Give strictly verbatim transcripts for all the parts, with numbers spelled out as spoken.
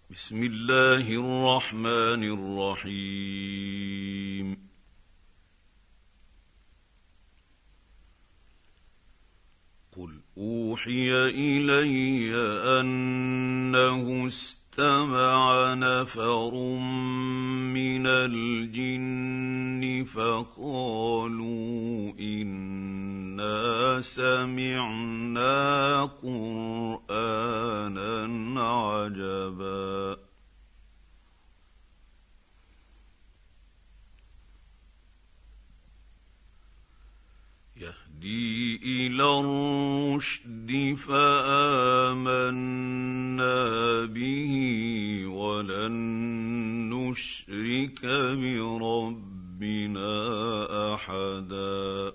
بسم الله الرحمن الرحيم. قل أوحي إلي أنه استمع نفر من الجن فقالوا إنا سمعنا قرآنا عجبا يهدي إلى الرشد فآمنا به ولن نشرك بربنا أحدا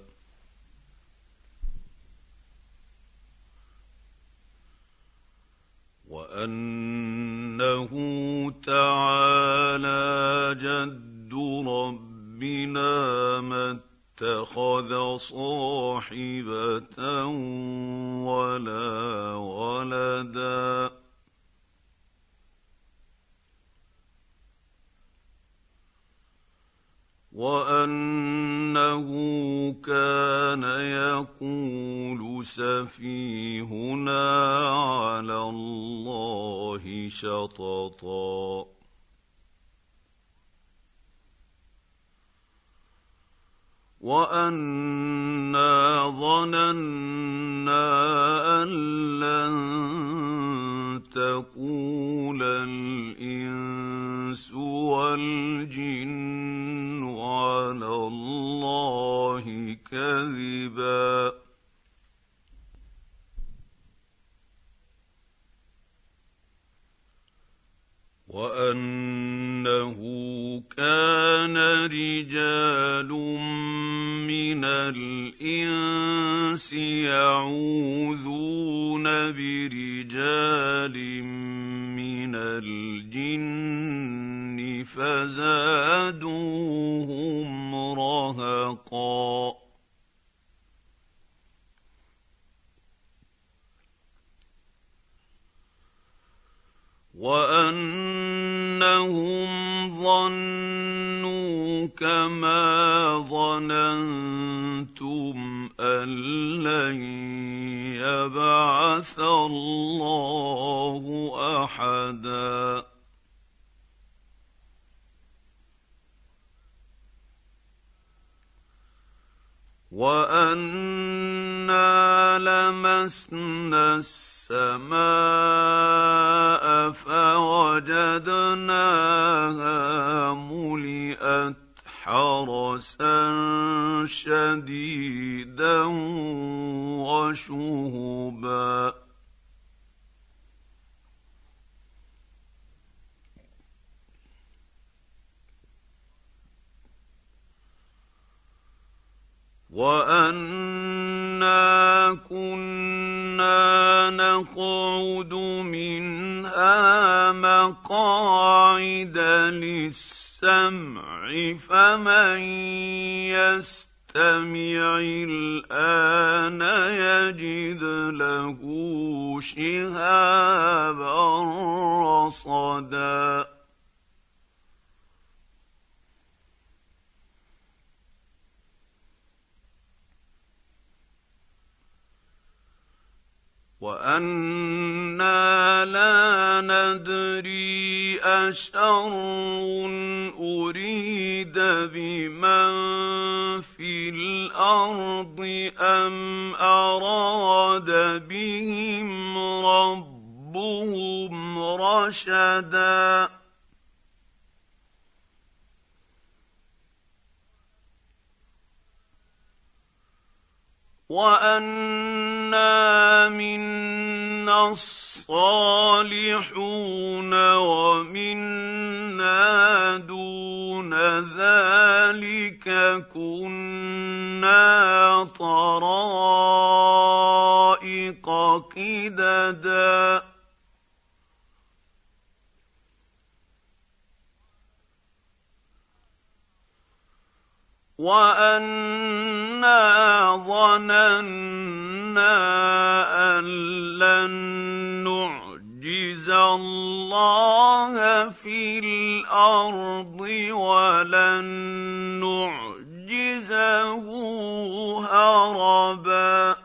وأنه تعالى جد ربنا ما اتخذ صاحبة ولا ولدا وأنه كان يقول سفيهنا على الله شططا وأنا ظننا أن لن تقول الإنس والجن على الله كذبا وأنه كان رجال من الإنس يعوذون برجال من الجن فزادوهم رهقا وأنهم ظنوا كما ظننتم أن لن يبعث الله أحدا وأنا لمسنا السماء فوجدناها ملئت حرسا شديدا وشهبا وأنا كنا نقعد منها مقاعد للسمع فمن يستمع الآن يجد له شهابا رصدا وأنا لا ندري أشر أريد بمن في الأرض أم أراد بهم ربهم رشدا وأنا منا الصالحون ومنا دون ذلك كنا طرائق قددا وأنا ظننا أن لن نعجز الله الارض ولن نعجزه هربا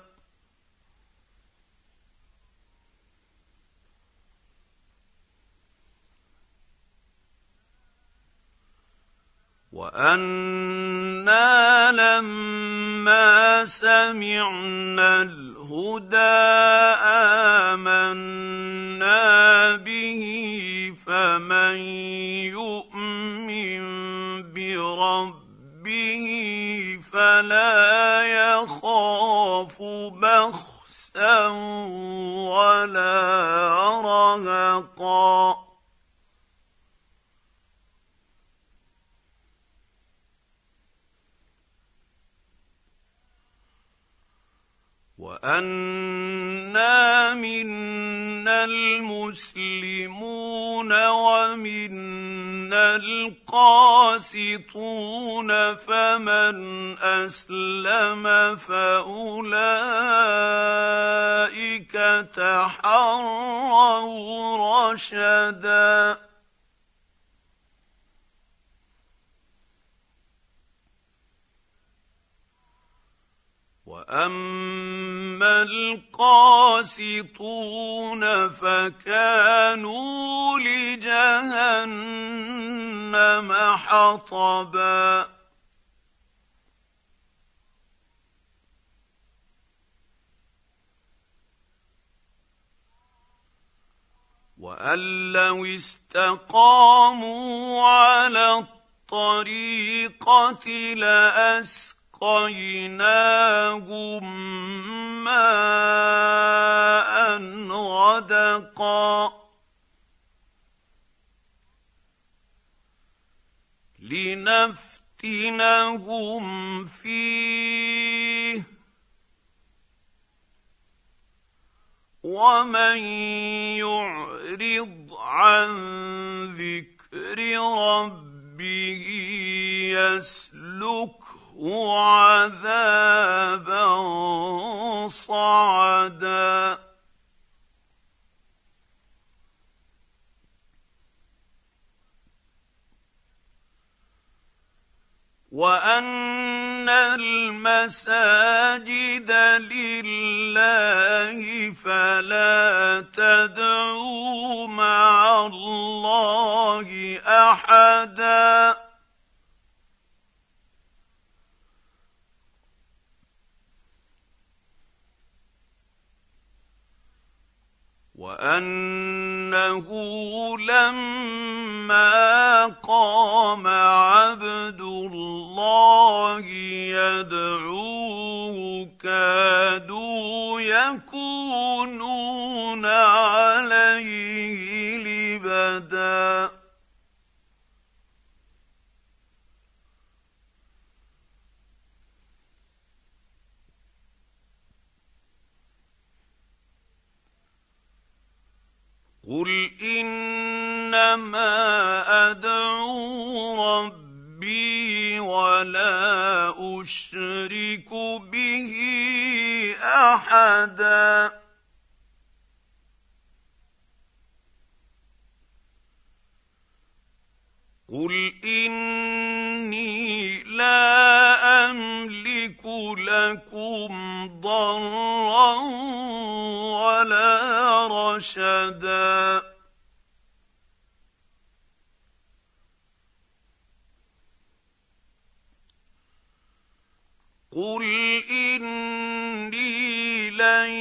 وأنا لما سمعنا الهدى آمنا به فمن يؤمن بربه فلا يخاف بخسا ولا رهقا وأنا منا المسلمون ومنا القاسطون فمن أسلم فأولئك تحروا رشدا وأما القاسطون فكانوا لجهنم حطبا وأن لو استقاموا على الطريقة لأسقوا أسقيناهم ماء غدقا لنفتنهم فيه ومن يعرض عن ذكر ربه يسلك وعذابا صعدا وأن المساجد لله فلا تدعوا مع الله أحدا وأنه لما قام عبد الله يدعوه كادوا يكونون عليه لبدا قل إنما أدعو ربي ولا أشرك به أحدا قل إني لا أملك لكم ضرا ولا رشدا قل إني لن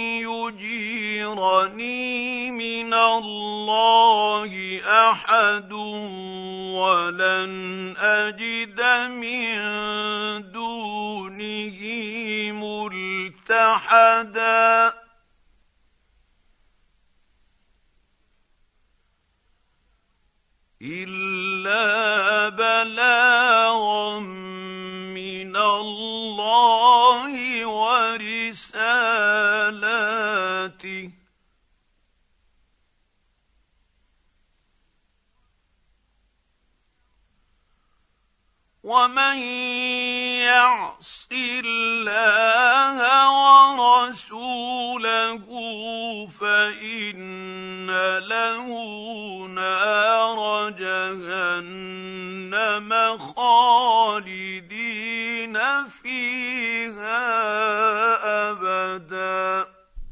يجيرني من الله أحد ولن أجد من دونه ملتحدا إلا بلاغا من الله ورسالاته ومن يعص الله ورسوله فإن له نار جهنم جهنم خالدين فيها أبدا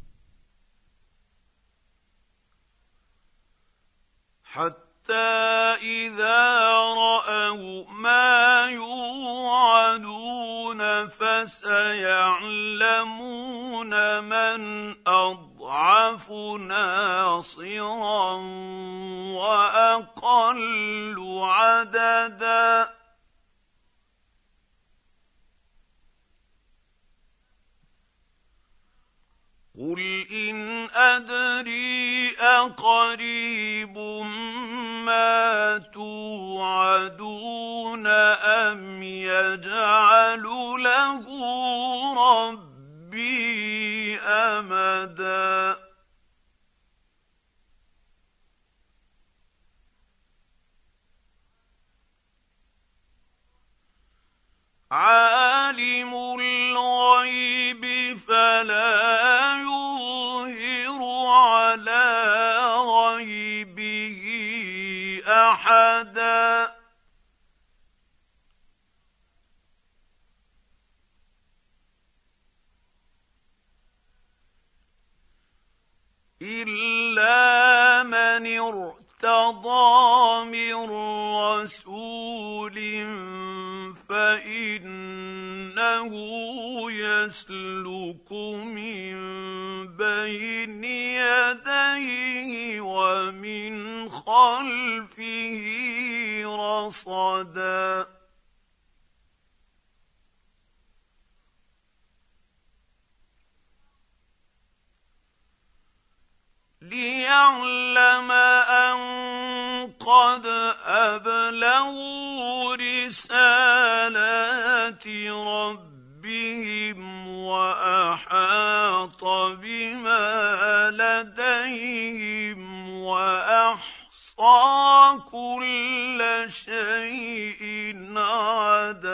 حتى إذا رأوا ما يوعدون فسيعلمون من أضعف ناصرا وأقل عددا قل إن أدري أقريب ما توعدون أم يجعل له ربي أمدا عالم الغيب فلا يظهر على غيبه أحدا إلا من ارتضى من رسول فإنه يسلك من بين يديه ومن خلفه رصدا ليعلم أن قد أبلغوا رسالات ربهم وأحاط بما لديهم وأحصى كل شيء عددا